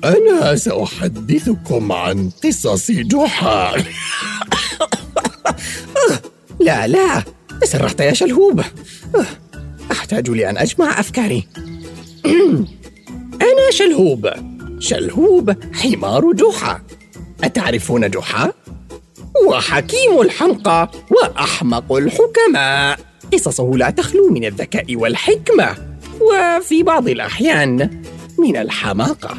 أنا سأحدثكم عن قصص جحا. لا تسرحت يا شلهوب. أحتاج لأن أجمع أفكاري. أنا شلهوب حمار جحا. أتعرفون جحا؟ هو حكيم الحمقى وأحمق الحكماء. قصصه لا تخلو من الذكاء والحكمة، وفي بعض الأحيان من الحماقة.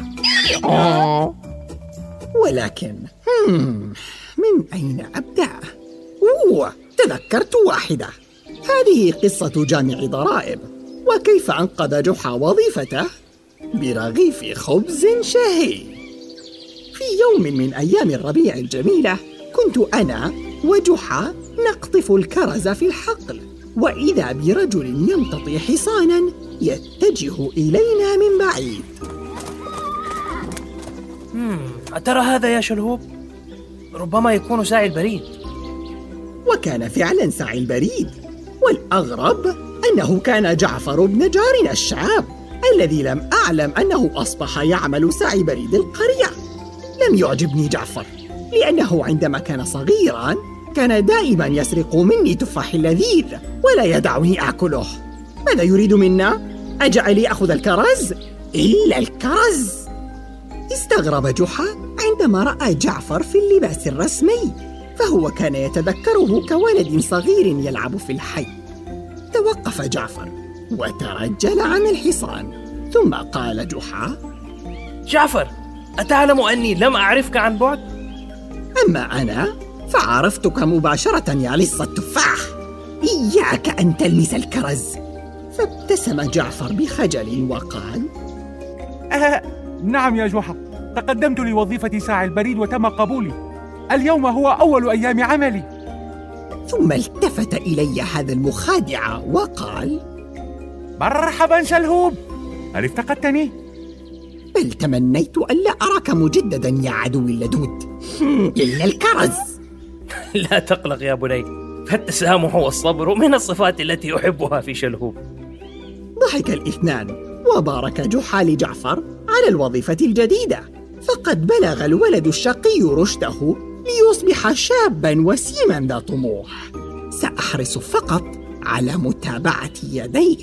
ولكن من أين أبدأ؟ تذكرت واحدة. هذه قصة جامع ضرائب، وكيف أنقذ جحا وظيفته برغيف خبز شهي. في يوم من أيام الربيع الجميلة كنت أنا وجحا نقطف الكرز في الحقل، وإذا برجل يمتطي حصاناً يتجه إلينا من بعيد. أترى هذا يا شلهوب؟ ربما يكون ساعي البريد. وكان فعلاً ساعي البريد، والأغرب أنه كان جعفر بن جارنا الشاب الذي لم أعلم أنه أصبح يعمل ساعي بريد القرية. لم يعجبني جعفر، لأنه عندما كان صغيراً كان دائماً يسرق مني تفاح لذيذ ولا يدعني أكله. ماذا يريد منا؟ أجعلي أخذ الكرز؟ إلا الكرز! استغرب جحا عندما رأى جعفر في اللباس الرسمي، فهو كان يتذكره كولد صغير يلعب في الحي. توقف جعفر وترجل عن الحصان، ثم قال جحا: جعفر، أتعلم أني لم أعرفك عن بعد؟ أما أنا فعرفتك مباشرة يا لص التفاح. إياك أن تلمس الكرز. فابتسم جعفر بخجل وقال: نعم يا جحا، تقدمت لوظيفة ساعي البريد وتم قبولي. اليوم هو أول أيام عملي. ثم التفت إلي هذا المخادع وقال: مرحبا شلهوب، هل افتقدتني؟ بل تمنيت ألا أراك مجددا يا عدوي اللدود. إلا الكرز. لا تقلق يا بني، فالتسامح والصبر من الصفات التي أحبها في شلهوب. ضحك الاثنان، وبارك جحا لجعفر على الوظيفة الجديدة، فقد بلغ الولد الشقي رشده ليصبح شابا وسيما ذا طموح. سأحرص فقط على متابعة يديه.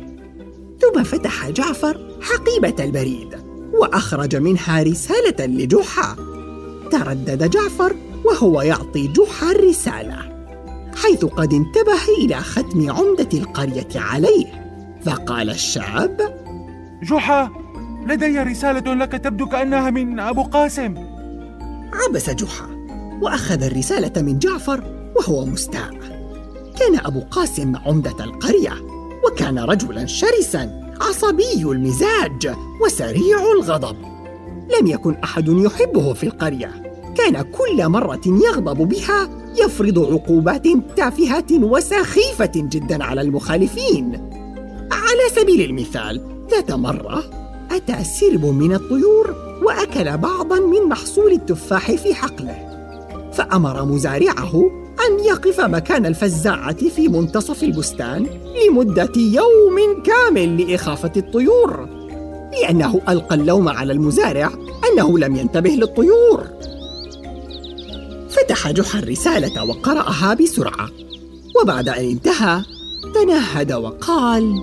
ثم فتح جعفر حقيبة البريد وأخرج منها رسالة لجحا. تردد جعفر وهو يعطي جحا الرسالة، حيث قد انتبه إلى ختم عمدة القرية عليه. فقال الشاب: جحا، لدي رسالة لك تبدو كأنها من أبو قاسم. عبس جحا وأخذ الرسالة من جعفر وهو مستاء. كان أبو قاسم عمدة القرية، وكان رجلاً شرساً عصبي المزاج وسريع الغضب. لم يكن أحد يحبه في القرية. كان كل مرة يغضب بها يفرض عقوبات تافهة وسخيفة جداً على المخالفين. على سبيل المثال، ذات مرة أتى سرب من الطيور وأكل بعضاً من محصول التفاح في حقله، فأمر مزارعه أن يقف مكان الفزاعة في منتصف البستان لمدة يوم كامل لإخافة الطيور، لأنه ألقى اللوم على المزارع أنه لم ينتبه للطيور. فتح جحا الرسالة وقرأها بسرعة، وبعد أن انتهى تنهد وقال: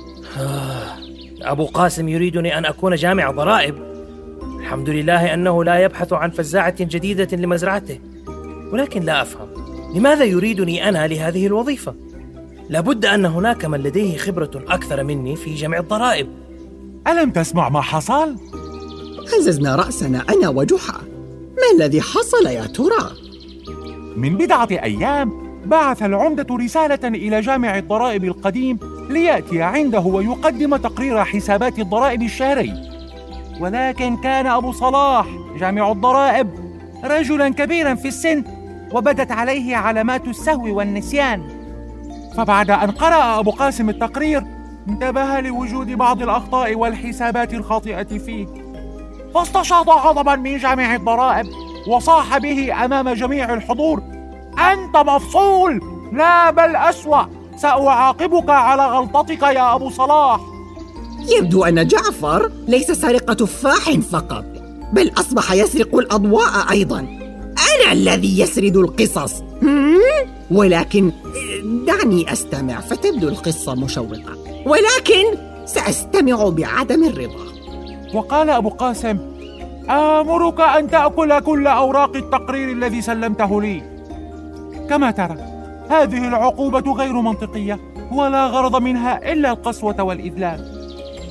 أبو قاسم يريدني أن أكون جامع ضرائب. الحمد لله أنه لا يبحث عن فزاعة جديدة لمزرعته، ولكن لا أفهم لماذا يريدني أنا لهذه الوظيفة. لابد أن هناك من لديه خبرة أكثر مني في جمع الضرائب. ألم تسمع ما حصل؟ هززنا رأسنا أنا وجحا. ما الذي حصل يا ترى؟ من بضعة أيام بعث العمدة رسالة إلى جامع الضرائب القديم ليأتي عنده ويقدم تقرير حسابات الضرائب الشهري، ولكن كان أبو صلاح جامع الضرائب رجلاً كبيراً في السن، وبدت عليه علامات السهو والنسيان. فبعد أن قرأ أبو قاسم التقرير انتبه لوجود بعض الأخطاء والحسابات الخاطئة فيه، فاستشاط غضباً من جامع الضرائب وصاح به أمام جميع الحضور: أنت مفصول، لا بل أسوأ، سأعاقبك على غلطتك يا أبو صلاح. يبدو أن جعفر ليس سارق تفاح فقط، بل أصبح يسرق الأضواء أيضاً. أنا الذي يسرد القصص. ولكن دعني أستمع، فتبدو القصة مشوقة، ولكن سأستمع بعدم الرضا. وقال أبو قاسم: آمرك أن تأكل كل أوراق التقرير الذي سلمته لي. كما ترى، هذه العقوبة غير منطقية، ولا غرض منها إلا القسوة والإذلال.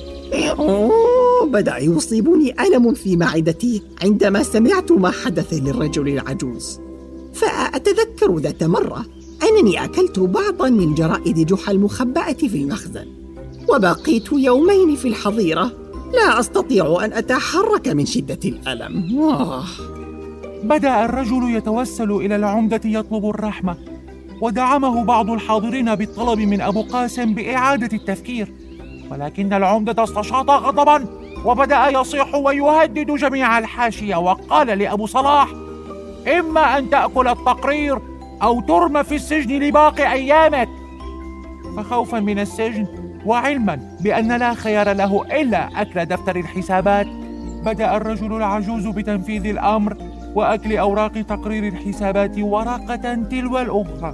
بدأ يصيبني ألم في معدتي عندما سمعت ما حدث للرجل العجوز. فأتذكر ذات مرة أنني أكلت بعضاً من جرائد جحا المخبأة في المخزن، وبقيت يومين في الحظيرة لا أستطيع أن أتحرك من شدة الألم. بدأ الرجل يتوسل إلى العمدة يطلب الرحمة، ودعمه بعض الحاضرين بالطلب من أبو قاسم بإعادة التفكير، ولكن العمدة استشاط غضباً وبدأ يصيح ويهدد جميع الحاشية، وقال لأبو صلاح: إما أن تأكل التقرير أو ترمى في السجن لباقي أيامك. فخوفاً من السجن وعلماً بأن لا خيار له إلا أكل دفتر الحسابات، بدأ الرجل العجوز بتنفيذ الأمر وأكل أوراق تقرير الحسابات ورقة تلو الأخرى.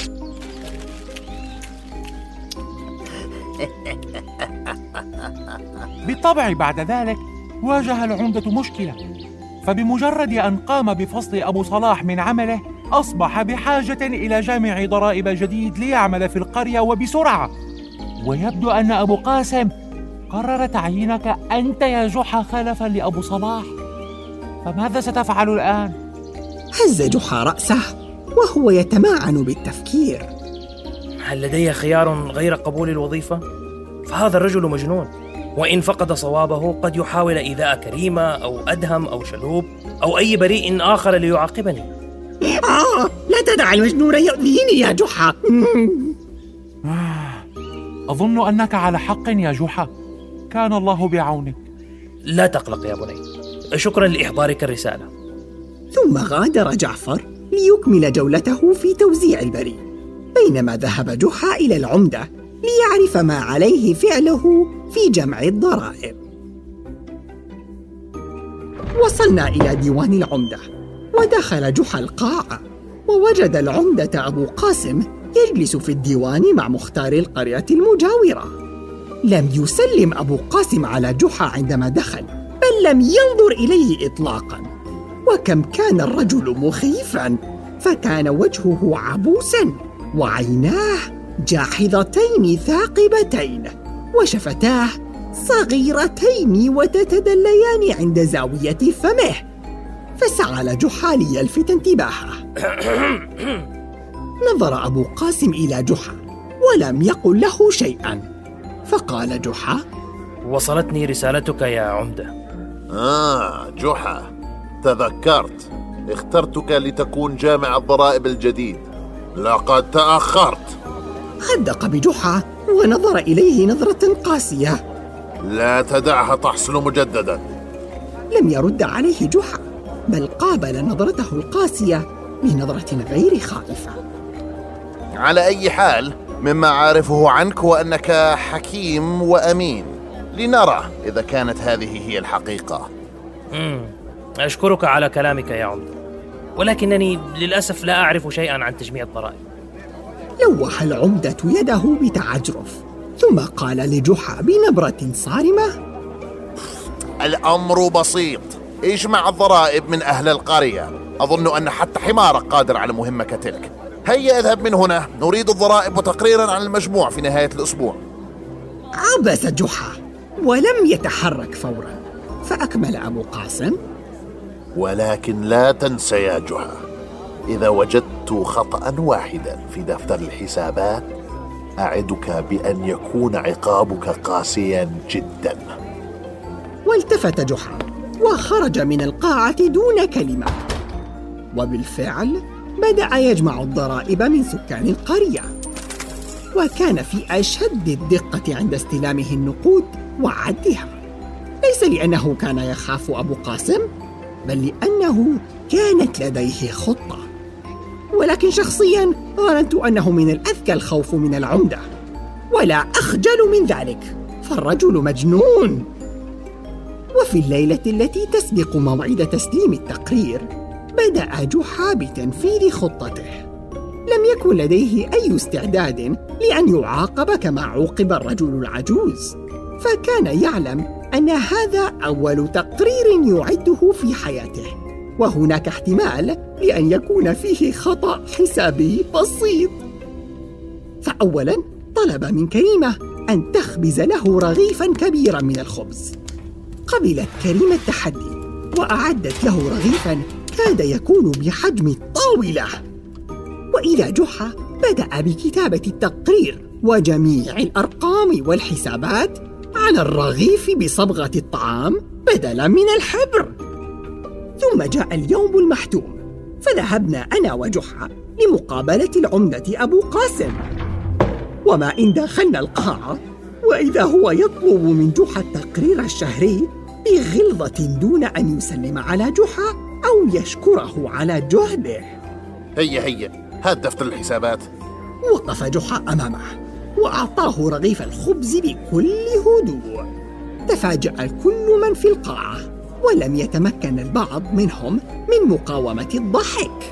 بالطبع بعد ذلك واجه العمدة مشكلة، فبمجرد أن قام بفصل أبو صلاح من عمله أصبح بحاجة إلى جامع ضرائب جديد ليعمل في القرية وبسرعة. ويبدو أن أبو قاسم قرر تعيينك أنت يا جحا خلفاً لأبو صلاح، فماذا ستفعل الآن؟ هز جحا رأسه وهو يتمعن بالتفكير. هل لدي خيار غير قبول الوظيفة؟ فهذا الرجل مجنون، وإن فقد صوابه قد يحاول إيذاء كريمة أو أدهم أو شلوب أو أي بريء آخر ليعاقبني. لا تدع المجنون يؤذيني يا جحا. أظن أنك على حق يا جحا، كان الله بعونك. لا تقلق يا بني، شكرا لإحضارك الرسالة. ثم غادر جعفر ليكمل جولته في توزيع البريد، بينما ذهب جحا إلى العمدة ليعرف ما عليه فعله في جمع الضرائب. وصلنا إلى ديوان العمدة، ودخل جحا القاعة ووجد العمدة أبو قاسم يجلس في الديوان مع مختار القرية المجاورة. لم يسلم أبو قاسم على جحا عندما دخل، بل لم ينظر إليه إطلاقاً. وكم كان الرجل مخيفاً، فكان وجهه عبوساً وعيناه جاحظتين ثاقبتين وشفتاه صغيرتين وتتدليان عند زاوية فمه. فسعى جحا ليلفت انتباهه. نظر أبو قاسم إلى جحا ولم يقل له شيئا، فقال جحا: وصلتني رسالتك يا عمدة. جحا، تذكرت، اخترتك لتكون جامع الضرائب الجديد، لقد تأخرت. خدق بجحا ونظر إليه نظرة قاسية. لا تدعها تحصل مجددا. لم يرد عليه جحا، بل قابل نظرته القاسية بنظرة غير خائفة. على أي حال، مما عارفه عنك هو أنك حكيم وأمين، لنرى إذا كانت هذه هي الحقيقة. أشكرك على كلامك يا عمدة، ولكنني للأسف لا أعرف شيئا عن تجميع الضرائب. لوح العمدة يده بتعجرف، ثم قال لجحا بنبرة صارمة: الأمر بسيط، اجمع الضرائب من أهل القرية. أظن أن حتى حمارك قادر على مهمة كتلك. هيا اذهب من هنا، نريد الضرائب وتقريرا عن المجموع في نهاية الأسبوع. عبس جحا ولم يتحرك فورا، فأكمل أبو قاسم: ولكن لا تنسى يا جحا، إذا وجدت خطأ واحدا في دفتر الحسابات أعدك بأن يكون عقابك قاسيا جدا. والتفت جحا وخرج من القاعة دون كلمة. وبالفعل بدأ يجمع الضرائب من سكان القرية، وكان في أشد الدقة عند استلامه النقود وعدها، ليس لأنه كان يخاف أبو قاسم، بل لأنه كانت لديه خطة. ولكن شخصياً ظننت أنه من الأذكى الخوف من العمدة، ولا أخجل من ذلك، فالرجل مجنون. وفي الليلة التي تسبق موعد تسليم التقرير بدأ جحا بتنفيذ خطته. لم يكن لديه أي استعداد لأن يعاقب كما عوقب الرجل العجوز، فكان يعلم أن هذا أول تقرير يعده في حياته، وهناك احتمال لأن يكون فيه خطأ حسابي بسيط. فأولاً طلب من كريمة أن تخبز له رغيفاً كبيراً من الخبز. قبلت كريمة التحدي وأعدت له رغيفاً كاد يكون بحجم الطاولة. وإذا جحا بدأ بكتابة التقرير وجميع الأرقام والحسابات على الرغيف بصبغة الطعام بدلاً من الحبر. ثم جاء اليوم المحتوم، فذهبنا أنا وجحا لمقابلة العمدة أبو قاسم. وما إن دخلنا القاعة وإذا هو يطلب من جحا التقرير الشهري بغلظة دون أن يسلم على جحا أو يشكره على جهده. هيا هات دفتر الحسابات. وقف جحا أمامه وأعطاه رغيف الخبز بكل هدوء. تفاجأ كل من في القاعة، ولم يتمكن البعض منهم من مقاومة الضحك.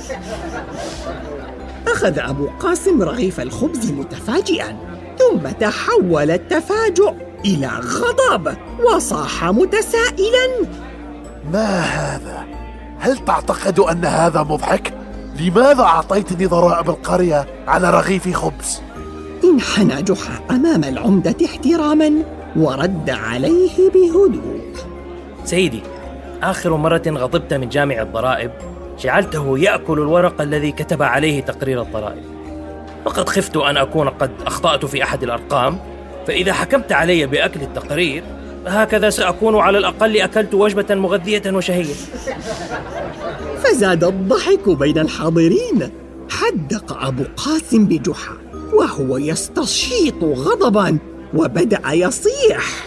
أخذ أبو قاسم رغيف الخبز متفاجئاً، ثم تحول التفاجؤ إلى غضب وصاح متسائلاً: ما هذا؟ هل تعتقد أن هذا مضحك؟ لماذا أعطيتني ضرائب القرية على رغيف خبز؟ انحنى جحا أمام العمدة احتراماً ورد عليه بهدوء: سيدي، آخر مرة غضبت من جامع الضرائب جعلته يأكل الورق الذي كتب عليه تقرير الضرائب، وقد خفت أن أكون قد أخطأت في أحد الأرقام، فإذا حكمت علي بأكل التقرير هكذا سأكون على الأقل أكلت وجبة مغذية وشهية. فزاد الضحك بين الحاضرين. حدق أبو قاسم بجحا وهو يستشيط غضباً وبدأ يصيح: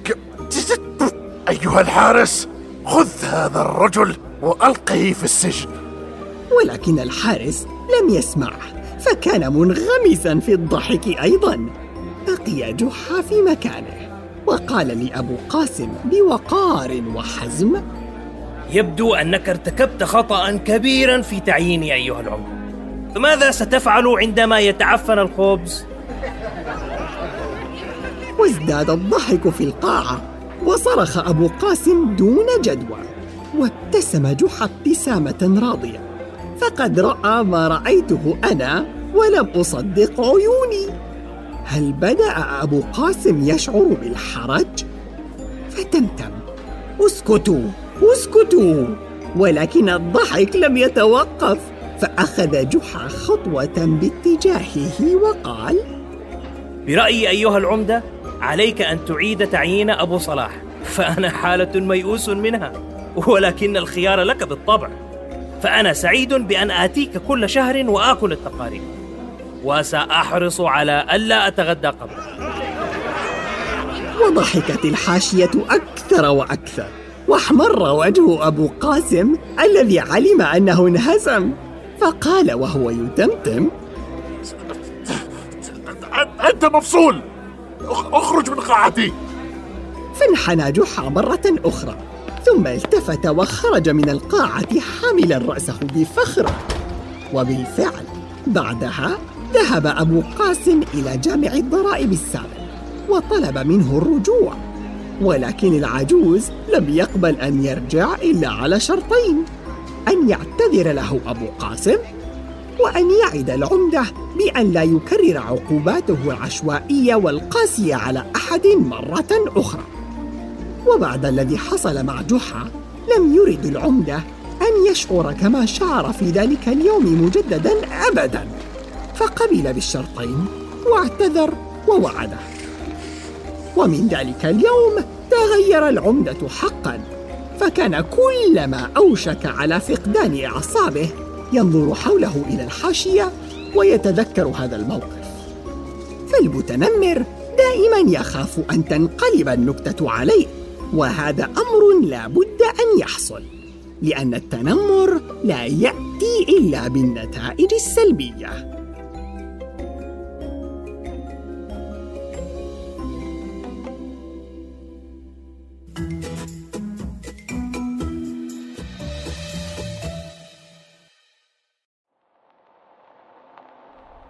أيها الحارس، خذ هذا الرجل وألقه في السجن. ولكن الحارس لم يسمع، فكان منغمساً في الضحك أيضاً. بقي جحا في مكانه وقال لأبو قاسم بوقار وحزم: يبدو أنك ارتكبت خطأ كبيراً في تعييني أيها العمدة، فماذا ستفعل عندما يتعفن الخبز؟ وازداد الضحك في القاعة، وصرخ أبو قاسم دون جدوى، وابتسم جحا ابتسامة راضية، فقد رأى ما رأيته أنا ولم أصدق عيوني. هل بدأ أبو قاسم يشعر بالحرج؟ فتمتم: اسكتوا اسكتوا. ولكن الضحك لم يتوقف، فأخذ جحا خطوة باتجاهه وقال: برأيي أيها العمدة، عليك أن تعيد تعيين أبو صلاح، فأنا حالة ميؤوس منها، ولكن الخيار لك بالطبع. فأنا سعيد بأن آتيك كل شهر وآكل التقارير، وسأحرص على ألا أتغدى قبله. وضحكت الحاشية أكثر وأكثر، واحمر وجه أبو قاسم الذي علم أنه انهزم، فقال وهو يتمتم: أنت مفصول، اخرج من قاعتي. فانحنى جحا مرة أخرى، ثم التفت وخرج من القاعة حاملا رأسه بفخر. وبالفعل بعدها ذهب أبو قاسم إلى جامع الضرائب السابق وطلب منه الرجوع، ولكن العجوز لم يقبل أن يرجع إلا على شرطين: أن يعتذر له أبو قاسم، وأن يعد العمدة بأن لا يكرر عقوباته العشوائية والقاسية على أحد مرة أخرى. وبعد الذي حصل مع جحا لم يرد العمدة أن يشعر كما شعر في ذلك اليوم مجدداً أبداً، فقبل بالشرطين واعتذر ووعده. ومن ذلك اليوم تغير العمدة حقاً، فكان كلما أوشك على فقدان أعصابه ينظر حوله إلى الحاشية ويتذكر هذا الموقف. فالمتنمر دائماً يخاف أن تنقلب النكتة عليه، وهذا أمر لا بد أن يحصل، لأن التنمر لا يأتي إلا بالنتائج السلبية.